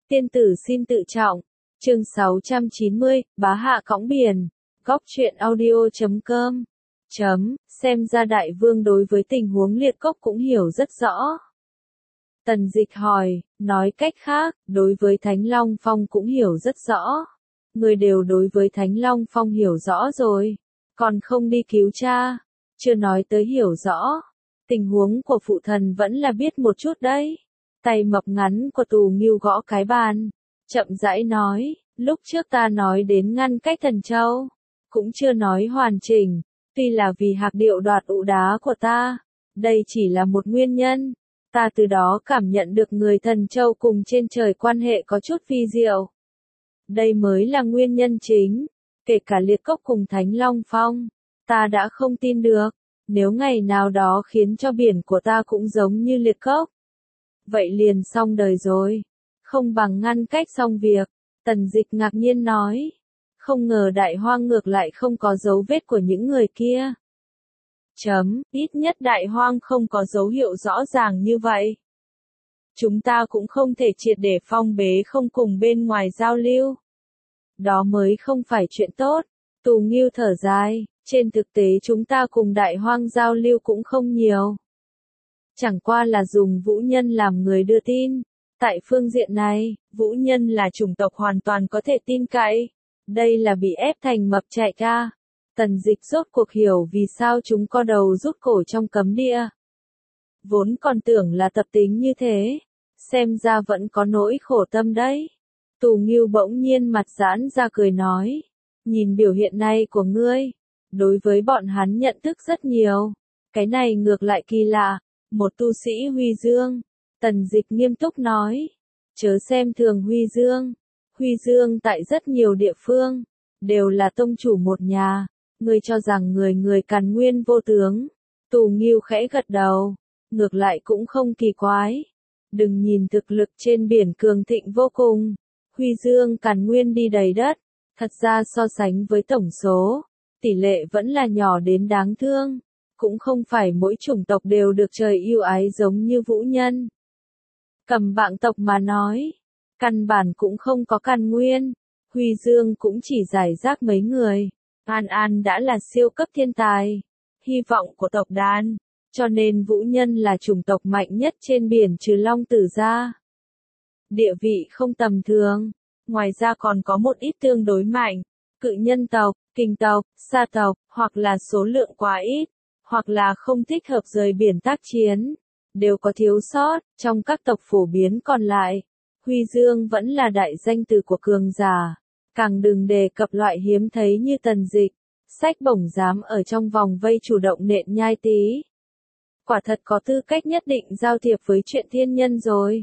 Tiên tử xin tự trọng. Chương 690, bá hạ cõng biển. Góc truyện audio.com. Xem ra đại vương đối với tình huống liệt cốc cũng hiểu rất rõ. Tần Dịch hỏi, nói cách khác, đối với Thánh Long Phong cũng hiểu rất rõ. Người đều đối với Thánh Long Phong hiểu rõ rồi, còn không đi cứu cha, chưa nói tới hiểu rõ. Tình huống của phụ thần vẫn là biết một chút đấy. Tay mập ngắn của Tù Ngưu gõ cái bàn, chậm rãi nói, lúc trước ta nói đến ngăn cách Thần Châu, cũng chưa nói hoàn chỉnh, tuy là vì hạc điệu đoạt ụ đá của ta, đây chỉ là một nguyên nhân. Ta từ đó cảm nhận được người Thần Châu cùng trên trời quan hệ có chút phi diệu. Đây mới là nguyên nhân chính, kể cả liệt cốc cùng Thánh Long Phong, ta đã không tin được, nếu ngày nào đó khiến cho biển của ta cũng giống như liệt cốc. Vậy liền xong đời rồi, không bằng ngăn cách xong việc. Tần Dịch ngạc nhiên nói, không ngờ đại hoang ngược lại không có dấu vết của những người kia. Ít nhất đại hoang không có dấu hiệu rõ ràng như vậy. Chúng ta cũng không thể triệt để phong bế không cùng bên ngoài giao lưu. Đó mới không phải chuyện tốt. Tù Ngưu thở dài, trên thực tế chúng ta cùng đại hoang giao lưu cũng không nhiều. Chẳng qua là dùng Vũ Nhân làm người đưa tin. Tại phương diện này, Vũ Nhân là chủng tộc hoàn toàn có thể tin cậy. Đây là bị ép thành mập chạy ca. Tần Dịch rốt cuộc hiểu vì sao chúng co đầu rút cổ trong cấm địa. Vốn còn tưởng là tập tính như thế, xem ra vẫn có nỗi khổ tâm đấy. Tù Ngưu bỗng nhiên mặt giãn ra cười nói, nhìn biểu hiện này của ngươi, đối với bọn hắn nhận thức rất nhiều. Cái này ngược lại kỳ lạ, một tu sĩ Huy Dương. Tần Dịch nghiêm túc nói, chớ xem thường Huy Dương. Huy Dương tại rất nhiều địa phương, đều là tông chủ một nhà. Ngươi cho rằng người người Càn Nguyên vô tướng. Tù Ngưu khẽ gật đầu, ngược lại cũng không kỳ quái. Đừng nhìn thực lực trên biển cường thịnh vô cùng, Huy Dương Càn Nguyên đi đầy đất, thật ra so sánh với tổng số, tỷ lệ vẫn là nhỏ đến đáng thương, cũng không phải mỗi chủng tộc đều được trời yêu ái giống như Vũ Nhân. Cầm Bạng tộc mà nói, căn bản cũng không có Càn Nguyên, Huy Dương cũng chỉ giải rác mấy người. An An đã là siêu cấp thiên tài, hy vọng của tộc đàn, cho nên Vũ Nhân là chủng tộc mạnh nhất trên biển trừ Long Tử ra. Địa vị không tầm thường, ngoài ra còn có một ít tương đối mạnh, Cự Nhân tộc, Kình tộc, Sa tộc, hoặc là số lượng quá ít, hoặc là không thích hợp rời biển tác chiến, đều có thiếu sót. Trong các tộc phổ biến còn lại, Huy Dương vẫn là đại danh từ của cường giả. Càng đừng đề cập loại hiếm thấy như Tần Dịch, sách bổng dám ở trong vòng vây chủ động nện nhai tí. Quả thật có tư cách nhất định giao thiệp với chuyện thiên nhân rồi.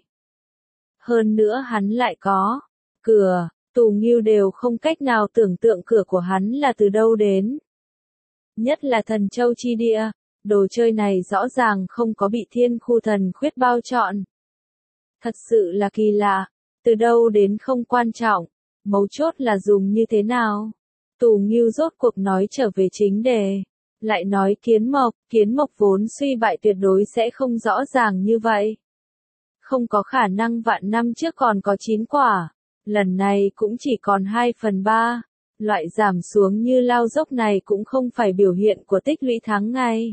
Hơn nữa hắn lại có cửa, Tù Ngưu đều không cách nào tưởng tượng cửa của hắn là từ đâu đến. Nhất là Thần Châu chi địa, đồ chơi này rõ ràng không có bị thiên khu thần khuyết bao trọn. Thật sự là kỳ lạ, từ đâu đến không quan trọng. Mấu chốt là dùng như thế nào? Tù Ngưu rốt cuộc nói trở về chính đề. Lại nói kiến mộc vốn suy bại tuyệt đối sẽ không rõ ràng như vậy. Không có khả năng vạn năm trước còn có 9 quả. Lần này cũng chỉ còn 2/3. Loại giảm xuống như lao dốc này cũng không phải biểu hiện của tích lũy tháng ngày.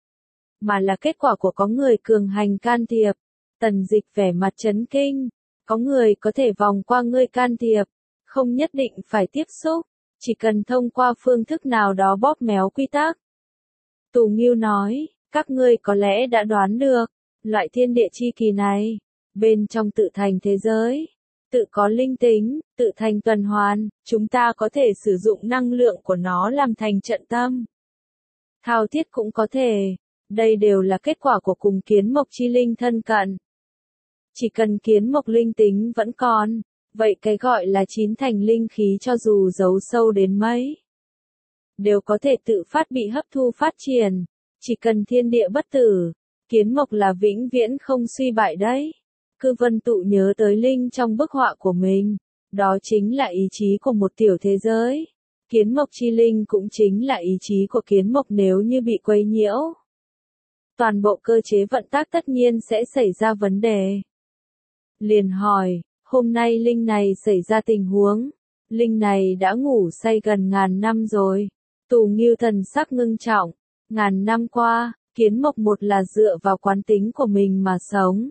Mà là kết quả của có người cường hành can thiệp. Tần Dịch vẻ mặt chấn kinh. Có người có thể vòng qua ngươi can thiệp. Không nhất định phải tiếp xúc, chỉ cần thông qua phương thức nào đó bóp méo quy tắc. Tù Ngưu nói, các ngươi có lẽ đã đoán được, loại thiên địa chi kỳ này, bên trong tự thành thế giới, tự có linh tính, tự thành tuần hoàn, chúng ta có thể sử dụng năng lượng của nó làm thành trận tâm. Thao thiết cũng có thể, đây đều là kết quả của cùng kiến mộc chi linh thân cận. Chỉ cần kiến mộc linh tính vẫn còn. Vậy cái gọi là 9 thành linh khí cho dù giấu sâu đến mấy, đều có thể tự phát bị hấp thu phát triển. Chỉ cần thiên địa bất tử, kiến mộc là vĩnh viễn không suy bại đấy. Cư Vân Tụ nhớ tới linh trong bức họa của mình, đó chính là ý chí của một tiểu thế giới. Kiến mộc chi linh cũng chính là ý chí của kiến mộc nếu như bị quấy nhiễu. Toàn bộ cơ chế vận tác tất nhiên sẽ xảy ra vấn đề. Liền hỏi, Hôm nay linh này xảy ra tình huống. Linh này đã ngủ say gần ngàn năm rồi. Tù Nghiêu thần sắc ngưng trọng. Ngàn năm qua, Kiến Mộc một là dựa vào quán tính của mình mà sống.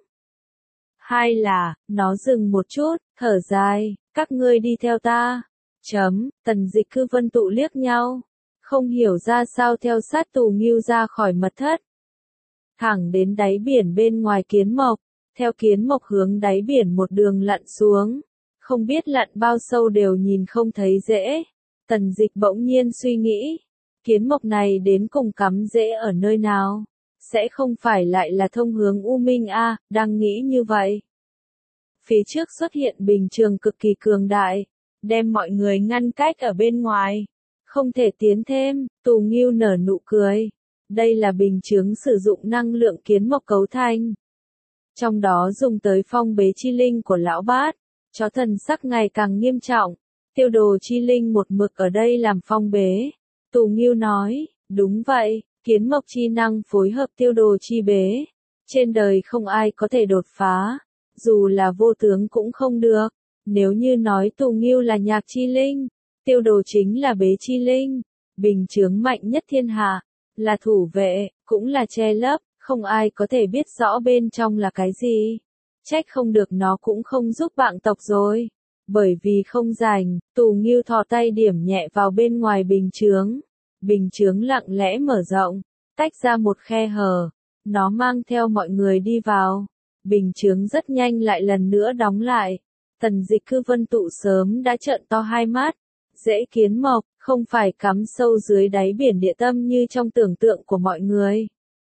Hai là, nó dừng một chút, thở dài, các ngươi đi theo ta. Tần Dịch Cư Vân Tụ liếc nhau. Không hiểu ra sao theo sát Tù Nghiêu ra khỏi mật thất. Thẳng đến đáy biển bên ngoài Kiến Mộc. Theo Kiến Mộc hướng đáy biển một đường lặn xuống. Không biết lặn bao sâu đều nhìn không thấy rễ. Tần Dịch bỗng nhiên suy nghĩ. Kiến Mộc này đến cùng cắm rễ ở nơi nào? Sẽ không phải lại là thông hướng U Minh A, đang nghĩ như vậy. Phía trước xuất hiện bình trường cực kỳ cường đại, đem mọi người ngăn cách ở bên ngoài. Không thể tiến thêm, Tù Nghiêu nở nụ cười. Đây là bình chướng sử dụng năng lượng Kiến Mộc cấu thành. Trong đó dùng tới phong bế chi linh của lão bát. Chó thần sắc ngày càng nghiêm trọng. Tiêu đồ chi linh một mực ở đây làm phong bế. Tù Nghiêu nói, đúng vậy, Kiến Mộc chi năng phối hợp tiêu đồ chi bế. Trên đời không ai có thể đột phá. Dù là vô tướng cũng không được. Nếu như nói Tù Nghiêu là nhạc chi linh, tiêu đồ chính là bế chi linh. Bình chướng mạnh nhất thiên hạ, là thủ vệ, cũng là che lấp, không ai có thể biết rõ bên trong là cái gì. Trách không được nó cũng không giúp bạn tộc rồi. Bởi vì không rảnh, Tù Nghiêu thò tay điểm nhẹ vào bên ngoài bình chướng. Bình chướng lặng lẽ mở rộng, tách ra một khe hở. Nó mang theo mọi người đi vào. Bình chướng rất nhanh lại lần nữa đóng lại. Tần Dịch Cư Vân Tụ sớm đã trợn to hai mắt. Rễ Kiến Mộc, không phải cắm sâu dưới đáy biển địa tâm như trong tưởng tượng của mọi người.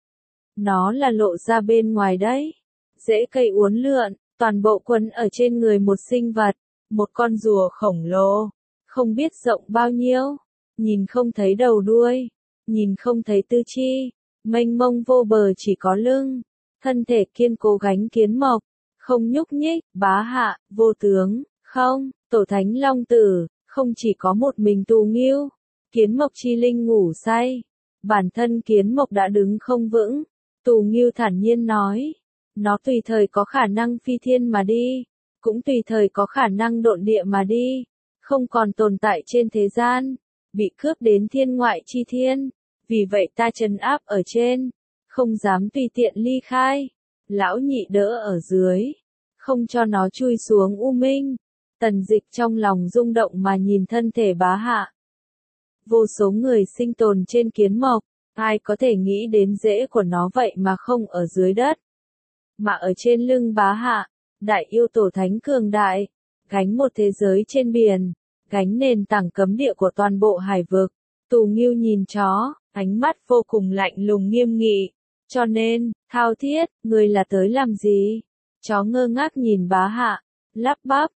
Nó là lộ ra bên ngoài đấy. Rễ cây uốn lượn, toàn bộ quấn ở trên người một sinh vật. Một con rùa khổng lồ. Không biết rộng bao nhiêu. Nhìn không thấy đầu đuôi. Nhìn không thấy tư chi. Mênh mông vô bờ chỉ có lưng. Thân thể kiên cố gánh Kiến Mộc. Không nhúc nhích, bá hạ, vô tướng, không, tổ thánh long tử, không chỉ có một mình Tù Nghiêu. Kiến Mộc chi linh ngủ say. Bản thân Kiến Mộc đã đứng không vững. Tù Nghiêu thản nhiên nói. Nó tùy thời có khả năng phi thiên mà đi. Cũng tùy thời có khả năng độn địa mà đi. Không còn tồn tại trên thế gian. Bị cướp đến thiên ngoại chi thiên. Vì vậy ta trấn áp ở trên. Không dám tùy tiện ly khai. Lão nhị đỡ ở dưới. Không cho nó chui xuống U Minh. Tần Dịch trong lòng rung động mà nhìn thân thể bá hạ. Vô số người sinh tồn trên Kiến Mộc. Ai có thể nghĩ đến rễ của nó vậy mà không ở dưới đất. Mà ở trên lưng bá hạ. Đại yêu tổ thánh cường đại. Gánh một thế giới trên biển. Gánh nền tảng cấm địa của toàn bộ hải vực. Tù Nghiêu nhìn chó. Ánh mắt vô cùng lạnh lùng nghiêm nghị. Cho nên, thao thiết, ngươi là tới làm gì? Chó ngơ ngác nhìn bá hạ. Lắp bắp,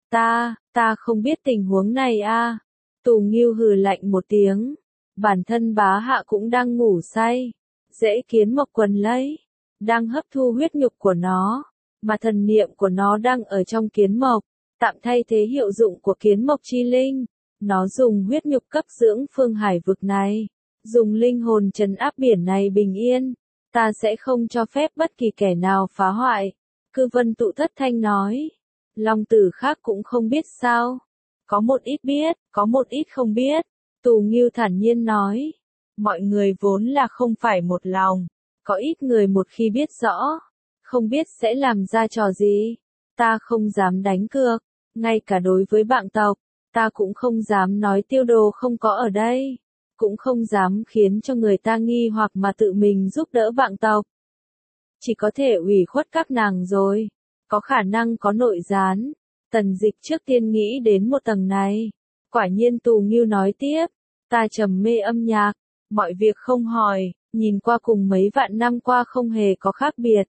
ta không biết tình huống này a. Tù Nghiêu hừ lạnh một tiếng. Bản thân bá hạ cũng đang ngủ say. Rễ Kiến Mộc quần lấy. Đang hấp thu huyết nhục của nó. Mà thần niệm của nó đang ở trong Kiến Mộc. Tạm thay thế hiệu dụng của Kiến Mộc chi linh. Nó dùng huyết nhục cấp dưỡng phương hải vực này. Dùng linh hồn trấn áp biển này bình yên. Ta sẽ không cho phép bất kỳ kẻ nào phá hoại. Cư Vân Tụ thất thanh nói. Long tử khác cũng không biết sao. Có một ít biết, có một ít không biết. Tù Nghiêu thản nhiên nói. Mọi người vốn là không phải một lòng. Có ít người một khi biết rõ. Không biết sẽ làm ra trò gì. Ta không dám đánh cược. Ngay cả đối với bạn tộc. Ta cũng không dám nói tiêu đồ không có ở đây. Cũng không dám khiến cho người ta nghi hoặc mà tự mình giúp đỡ bạn tộc. Chỉ có thể ủy khuất các nàng rồi. Có khả năng có nội gián. Tần Dịch trước tiên nghĩ đến một tầng này. Quả nhiên Tù Nghiêu nói tiếp. Ta trầm mê âm nhạc. Mọi việc không hỏi. Nhìn qua cùng mấy vạn năm qua không hề có khác biệt.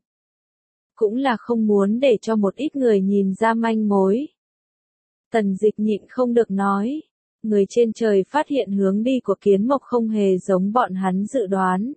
Cũng là không muốn để cho một ít người nhìn ra manh mối. Tần Dịch nhịn không được nói. Người trên trời phát hiện hướng đi của Kiến Mộc không hề giống bọn hắn dự đoán.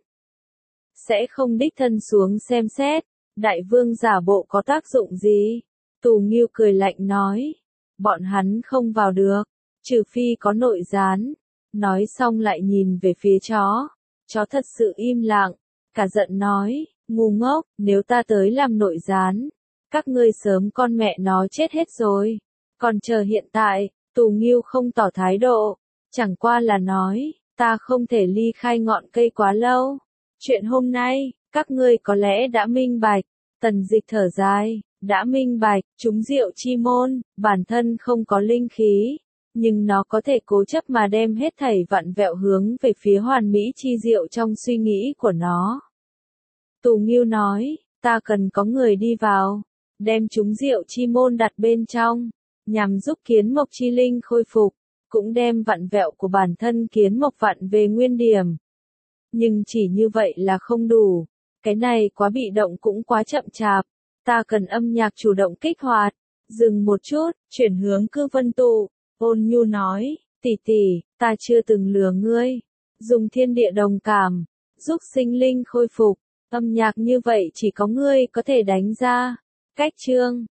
Sẽ không đích thân xuống xem xét. Đại vương giả bộ có tác dụng gì? Tù Nghiêu cười lạnh nói. Bọn hắn không vào được. Trừ phi có nội gián. Nói xong lại nhìn về phía chó. Chó thật sự im lặng. Cả giận nói. Ngu ngốc, nếu ta tới làm nội gián. Các ngươi sớm con mẹ nó chết hết rồi. Còn chờ hiện tại, Tù Nghiêu không tỏ thái độ. Chẳng qua là nói, ta không thể ly khai ngọn cây quá lâu. Chuyện hôm nay, các ngươi có lẽ đã minh bạch. Tần Dịch thở dài, đã minh bạch, chúng diệu chi môn, bản thân không có linh khí. Nhưng nó có thể cố chấp mà đem hết thảy vặn vẹo hướng về phía hoàn mỹ chi diệu trong suy nghĩ của nó. Tù Nghiêu nói, ta cần có người đi vào, đem chúng diệu chi môn đặt bên trong, nhằm giúp kiến mộc chi linh khôi phục, cũng đem vặn vẹo của bản thân kiến mộc vặn về nguyên điểm. Nhưng chỉ như vậy là không đủ, cái này quá bị động cũng quá chậm chạp, ta cần âm nhạc chủ động kích hoạt. Dừng một chút, chuyển hướng Cư Vân Tụ, Ôn Nhu nói, tỷ tỷ, ta chưa từng lừa ngươi, dùng thiên địa đồng cảm, giúp sinh linh khôi phục, âm nhạc như vậy chỉ có ngươi có thể đánh ra. Cách chương